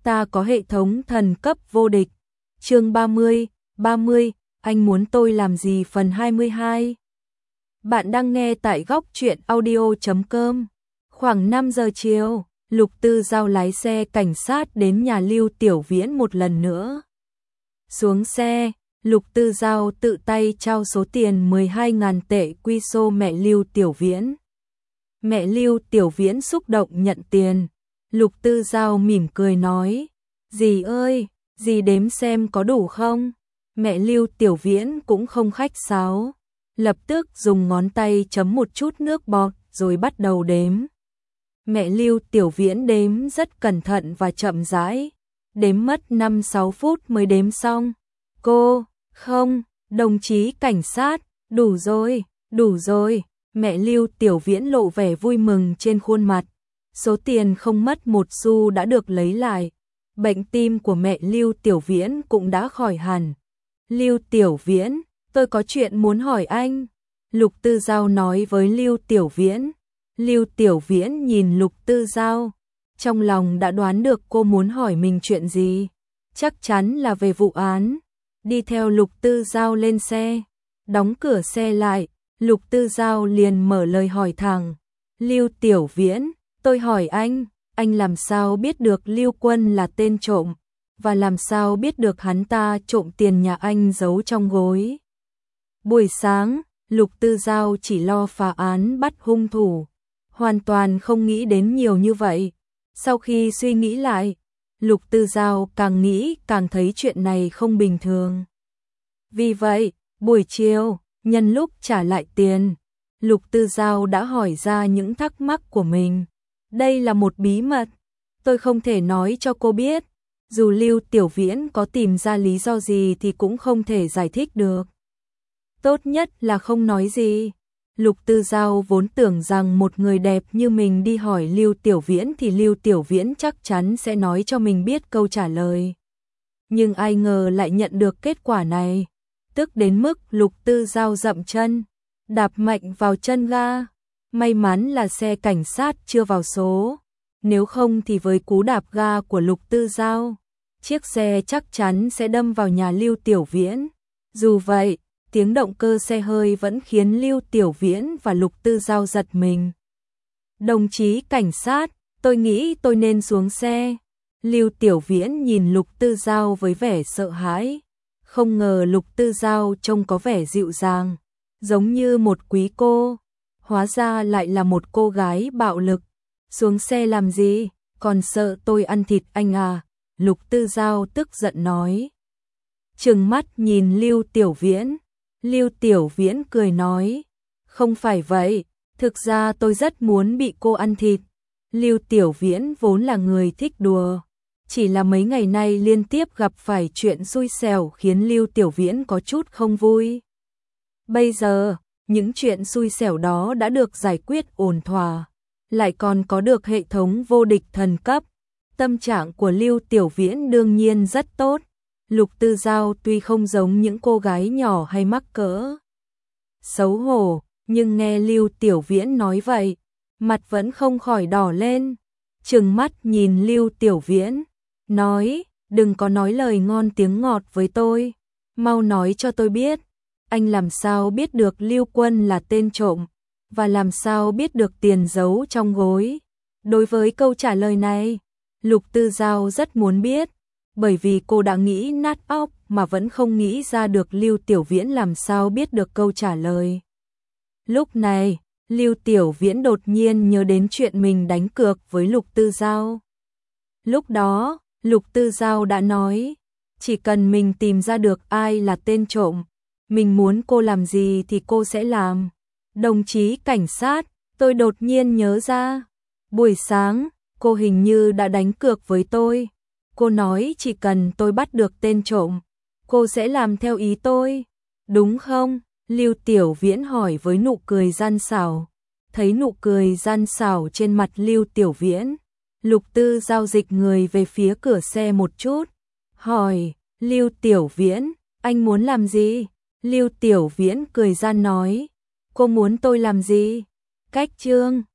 ta có hệ thống thần cấp vô địch. Chương 30, anh muốn tôi làm gì phần 22. Bạn đang nghe tại góc truyện audio.com. Khoảng 5 giờ chiều, Lục Tư Giao lái xe cảnh sát đến nhà Lưu Tiểu Viễn một lần nữa. Xuống xe, Lục Tư Giao tự tay trao số tiền 12.000 tệ quy xô mẹ Lưu Tiểu Viễn. Mẹ Lưu Tiểu Viễn xúc động nhận tiền. Lục Tư Giao mỉm cười nói, dì ơi, dì đếm xem có đủ không? Mẹ Lưu Tiểu Viễn cũng không khách sáo, lập tức dùng ngón tay chấm một chút nước bọt rồi bắt đầu đếm. Mẹ Lưu Tiểu Viễn đếm rất cẩn thận và chậm rãi, đếm mất 5-6 phút mới đếm xong. Cô, không, đồng chí cảnh sát, đủ rồi, mẹ Lưu Tiểu Viễn lộ vẻ vui mừng trên khuôn mặt. Số tiền không mất một xu đã được lấy lại. Bệnh tim của mẹ Lưu Tiểu Viễn cũng đã khỏi hẳn. Lưu Tiểu Viễn, tôi có chuyện muốn hỏi anh. Lục Tư Giao nói với Lưu Tiểu Viễn. Lưu Tiểu Viễn nhìn Lục Tư Giao, trong lòng đã đoán được cô muốn hỏi mình chuyện gì. Chắc chắn là về vụ án. Đi theo Lục Tư Giao lên xe, đóng cửa xe lại, Lục Tư Giao liền mở lời hỏi thẳng. Lưu Tiểu Viễn, tôi hỏi anh làm sao biết được Lưu Quân là tên trộm, và làm sao biết được hắn ta trộm tiền nhà anh giấu trong gối. Buổi sáng, Lục Tư Giao chỉ lo phá án bắt hung thủ, hoàn toàn không nghĩ đến nhiều như vậy. Sau khi suy nghĩ lại, Lục Tư Giao càng nghĩ càng thấy chuyện này không bình thường. Vì vậy, buổi chiều, nhân lúc trả lại tiền, Lục Tư Giao đã hỏi ra những thắc mắc của mình. Đây là một bí mật, tôi không thể nói cho cô biết. Dù Lưu Tiểu Viễn có tìm ra lý do gì thì cũng không thể giải thích được. Tốt nhất là không nói gì. Lục Tư Giao vốn tưởng rằng một người đẹp như mình đi hỏi Lưu Tiểu Viễn thì Lưu Tiểu Viễn chắc chắn sẽ nói cho mình biết câu trả lời. Nhưng ai ngờ lại nhận được kết quả này. Tức đến mức Lục Tư Giao dậm chân, đạp mạnh vào chân ga. May mắn là xe cảnh sát chưa vào số. Nếu không thì với cú đạp ga của Lục Tư Giao, chiếc xe chắc chắn sẽ đâm vào nhà Lưu Tiểu Viễn. Dù vậy, tiếng động cơ xe hơi vẫn khiến Lưu Tiểu Viễn và Lục Tư Giao giật mình. Đồng chí cảnh sát, tôi nghĩ tôi nên xuống xe. Lưu Tiểu Viễn nhìn Lục Tư Giao với vẻ sợ hãi. Không ngờ Lục Tư Giao trông có vẻ dịu dàng, giống như một quý cô. Hóa ra lại là một cô gái bạo lực. Xuống xe làm gì, còn sợ tôi ăn thịt anh à? Lục Tư Giao tức giận nói. Trừng mắt nhìn Lưu Tiểu Viễn. Lưu Tiểu Viễn cười nói, không phải vậy, thực ra tôi rất muốn bị cô ăn thịt. Lưu Tiểu Viễn vốn là người thích đùa, chỉ là mấy ngày nay liên tiếp gặp phải chuyện xui xẻo khiến Lưu Tiểu Viễn có chút không vui. Bây giờ, những chuyện xui xẻo đó đã được giải quyết ổn thỏa, lại còn có được hệ thống vô địch thần cấp. Tâm trạng của Lưu Tiểu Viễn đương nhiên rất tốt. Lục Tư Giao tuy không giống những cô gái nhỏ hay mắc cỡ xấu hổ, nhưng nghe Lưu Tiểu Viễn nói vậy, mặt vẫn không khỏi đỏ lên. Trừng mắt nhìn Lưu Tiểu Viễn, nói, đừng có nói lời ngon tiếng ngọt với tôi, mau nói cho tôi biết, anh làm sao biết được Lưu Quân là tên trộm, và làm sao biết được tiền giấu trong gối. Đối với câu trả lời này, Lục Tư Giao rất muốn biết, bởi vì cô đã nghĩ nát óc mà vẫn không nghĩ ra được Lưu Tiểu Viễn làm sao biết được câu trả lời. Lúc này, Lưu Tiểu Viễn đột nhiên nhớ đến chuyện mình đánh cược với Lục Tư Giao. Lúc đó, Lục Tư Giao đã nói, chỉ cần mình tìm ra được ai là tên trộm, mình muốn cô làm gì thì cô sẽ làm. Đồng chí cảnh sát, tôi đột nhiên nhớ ra, buổi sáng, cô hình như đã đánh cược với tôi. Cô nói chỉ cần tôi bắt được tên trộm, cô sẽ làm theo ý tôi, đúng không? Lưu Tiểu Viễn hỏi với nụ cười gian xảo. Thấy nụ cười gian xảo trên mặt Lưu Tiểu Viễn, Lục Tư Giao dịch người về phía cửa xe một chút, hỏi, Lưu Tiểu Viễn, anh muốn làm gì? Lưu Tiểu Viễn cười gian nói, cô muốn tôi làm gì? Cách chương